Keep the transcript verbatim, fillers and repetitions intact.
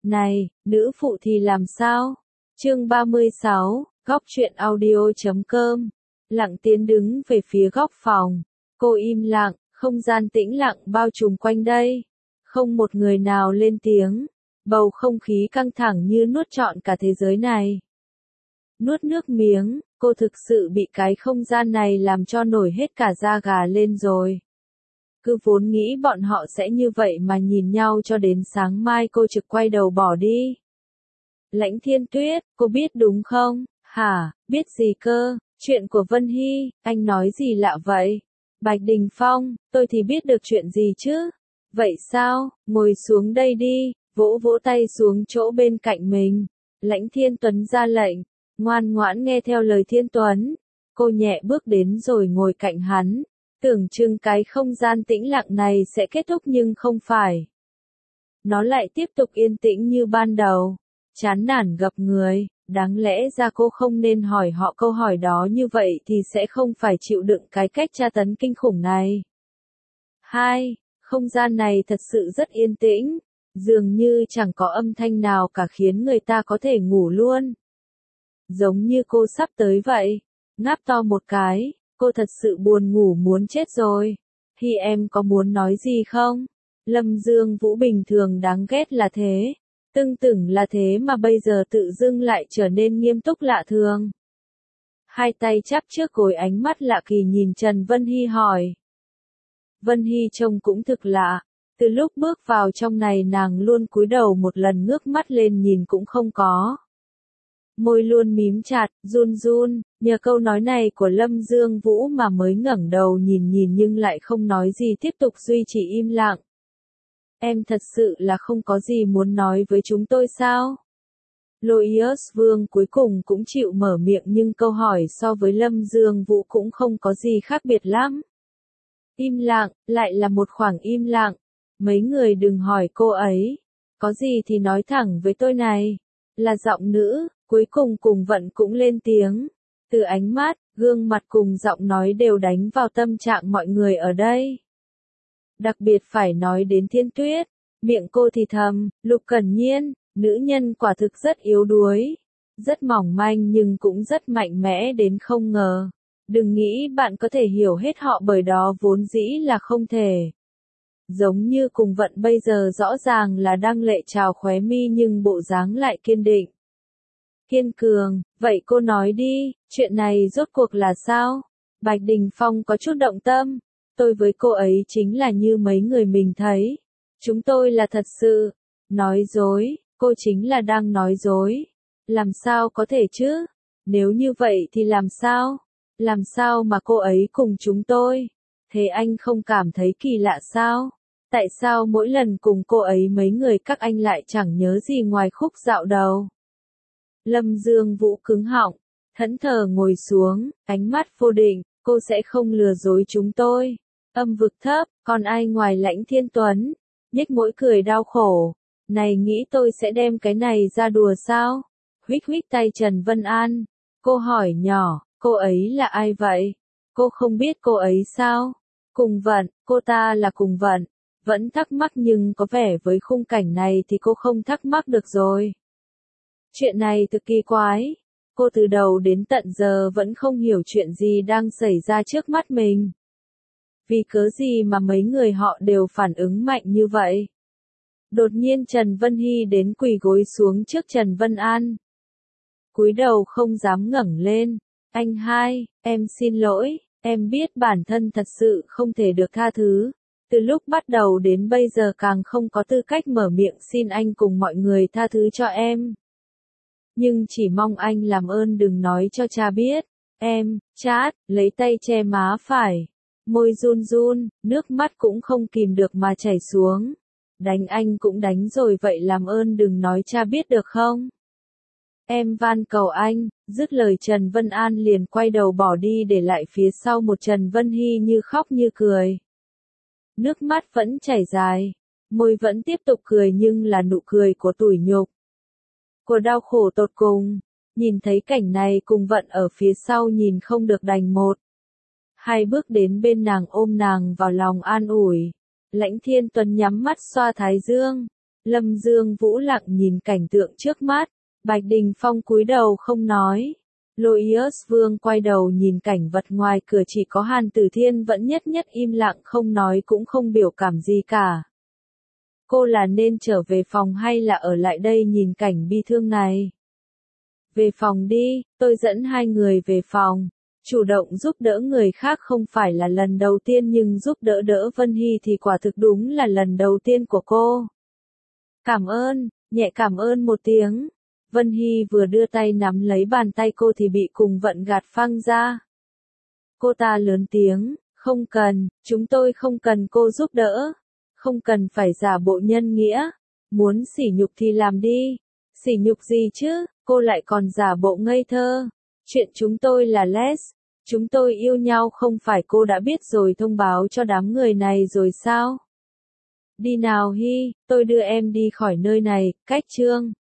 Này, nữ phụ thì làm sao? Chương ba mươi sáu, góc truyện audio chấm com. Lặng Tiến đứng về phía góc phòng. Cô im lặng, không gian tĩnh lặng bao trùm quanh đây. Không một người nào lên tiếng. Bầu không khí căng thẳng như nuốt trọn cả thế giới này. Nuốt nước miếng, cô thực sự bị cái không gian này làm cho nổi hết cả da gà lên rồi. Cứ vốn nghĩ bọn họ sẽ như vậy mà nhìn nhau cho đến sáng mai cô trực quay đầu bỏ đi. Lãnh Thiên Tuyết, cô biết đúng không? Hả, biết gì cơ? Chuyện của Vân Hy, anh nói gì lạ vậy? Bạch Đình Phong, tôi thì biết được chuyện gì chứ? Vậy sao, ngồi xuống đây đi, vỗ vỗ tay xuống chỗ bên cạnh mình. Lãnh Thiên Tuấn ra lệnh, ngoan ngoãn nghe theo lời Thiên Tuấn. Cô nhẹ bước đến rồi ngồi cạnh hắn. Tưởng chừng cái không gian tĩnh lặng này sẽ kết thúc nhưng không phải. Nó lại tiếp tục yên tĩnh như ban đầu. Chán nản gặp người, đáng lẽ ra cô không nên hỏi họ câu hỏi đó, như vậy thì sẽ không phải chịu đựng cái cách tra tấn kinh khủng này. Hai, không gian này thật sự rất yên tĩnh, dường như chẳng có âm thanh nào cả khiến người ta có thể ngủ luôn. Giống như cô sắp tới vậy, ngáp to một cái. Cô thật sự buồn ngủ muốn chết rồi. Hi em có muốn nói gì không? Lâm Dương Vũ bình thường đáng ghét là thế. Tưng tửng là thế mà bây giờ tự dưng lại trở nên nghiêm túc lạ thường. Hai tay chắp trước gối, ánh mắt lạ kỳ nhìn Trần Vân Hy hỏi. Vân Hy trông cũng thực lạ. Từ lúc bước vào trong này nàng luôn cúi đầu, một lần ngước mắt lên nhìn cũng không có. Môi luôn mím chặt, run run, nhờ câu nói này của Lâm Dương Vũ mà mới ngẩng đầu nhìn nhìn nhưng lại không nói gì, tiếp tục duy trì im lặng. Em thật sự là không có gì muốn nói với chúng tôi sao? Loius Vương cuối cùng cũng chịu mở miệng, nhưng câu hỏi so với Lâm Dương Vũ cũng không có gì khác biệt lắm. Im lặng, lại là một khoảng im lặng. Mấy người đừng hỏi cô ấy. Có gì thì nói thẳng với tôi này. Là giọng nữ. Cuối cùng Cùng Vận cũng lên tiếng. Từ ánh mắt, gương mặt cùng giọng nói đều đánh vào tâm trạng mọi người ở đây. Đặc biệt phải nói đến Thiên Tuyết. Miệng cô thì thầm, Lục Cẩn Nhiên, nữ nhân quả thực rất yếu đuối. Rất mỏng manh nhưng cũng rất mạnh mẽ đến không ngờ. Đừng nghĩ bạn có thể hiểu hết họ, bởi đó vốn dĩ là không thể. Giống như Cùng Vận bây giờ rõ ràng là đang lệ trào khóe mi nhưng bộ dáng lại kiên định. Kiên cường, vậy cô nói đi, chuyện này rốt cuộc là sao? Bạch Đình Phong có chút động tâm. Tôi với cô ấy chính là như mấy người mình thấy. Chúng tôi là thật sự. Nói dối, cô chính là đang nói dối. Làm sao có thể chứ? Nếu như vậy thì làm sao? Làm sao mà cô ấy cùng chúng tôi? Thế anh không cảm thấy kỳ lạ sao? Tại sao mỗi lần cùng cô ấy mấy người các anh lại chẳng nhớ gì ngoài khúc dạo đầu? Lâm Dương Vũ cứng họng, thẫn thờ ngồi xuống, ánh mắt vô định, cô sẽ không lừa dối chúng tôi. Âm vực thấp, còn ai ngoài Lãnh Thiên Tuấn? Nhếch môi cười đau khổ. Này, nghĩ tôi sẽ đem cái này ra đùa sao? Huých huých tay Trần Vân An. Cô hỏi nhỏ, cô ấy là ai vậy? Cô không biết cô ấy sao? Cùng Vận, cô ta là Cùng Vận. Vẫn thắc mắc nhưng có vẻ với khung cảnh này thì cô không thắc mắc được rồi. Chuyện này thực kỳ quái. Cô từ đầu đến tận giờ vẫn không hiểu chuyện gì đang xảy ra trước mắt mình. Vì cớ gì mà mấy người họ đều phản ứng mạnh như vậy? Đột nhiên Trần Vân Hy đến quỳ gối xuống trước Trần Vân An. Cúi đầu không dám ngẩng lên. Anh hai, em xin lỗi, em biết bản thân thật sự không thể được tha thứ. Từ lúc bắt đầu đến bây giờ càng không có tư cách mở miệng xin anh cùng mọi người tha thứ cho em. Nhưng chỉ mong anh làm ơn đừng nói cho cha biết. Em, chát, lấy tay che má phải. Môi run run, nước mắt cũng không kìm được mà chảy xuống. Đánh anh cũng đánh rồi, vậy làm ơn đừng nói cha biết được không? Em van cầu anh. Dứt lời Trần Vân An liền quay đầu bỏ đi, để lại phía sau một Trần Vân Hy như khóc như cười. Nước mắt vẫn chảy dài. Môi vẫn tiếp tục cười nhưng là nụ cười của tủi nhục. Của đau khổ tột cùng. Nhìn thấy cảnh này Cùng Vận ở phía sau nhìn không được đành một. Hai bước đến bên nàng ôm nàng vào lòng an ủi. Lãnh Thiên Tuấn nhắm mắt xoa thái dương. Lâm Dương Vũ lặng nhìn cảnh tượng trước mắt, Bạch Đình Phong cúi đầu không nói. Loius Vương quay đầu nhìn cảnh vật ngoài cửa, chỉ có Hàn Tử Thiên vẫn nhất nhất im lặng không nói cũng không biểu cảm gì cả. Cô là nên trở về phòng hay là ở lại đây nhìn cảnh bi thương này? Về phòng đi, tôi dẫn hai người về phòng. Chủ động giúp đỡ người khác không phải là lần đầu tiên, nhưng giúp đỡ đỡ Vân Hy thì quả thực đúng là lần đầu tiên của cô. Cảm ơn, nhẹ cảm ơn một tiếng. Vân Hy vừa đưa tay nắm lấy bàn tay cô thì bị Cùng Vận gạt phăng ra. Cô ta lớn tiếng, không cần, chúng tôi không cần cô giúp đỡ. Không cần phải giả bộ nhân nghĩa. Muốn sỉ nhục thì làm đi. Sỉ nhục gì chứ, cô lại còn giả bộ ngây thơ. Chuyện chúng tôi là les. Chúng tôi yêu nhau không phải cô đã biết rồi thông báo cho đám người này rồi sao? Đi nào Hy, tôi đưa em đi khỏi nơi này, cách Trương.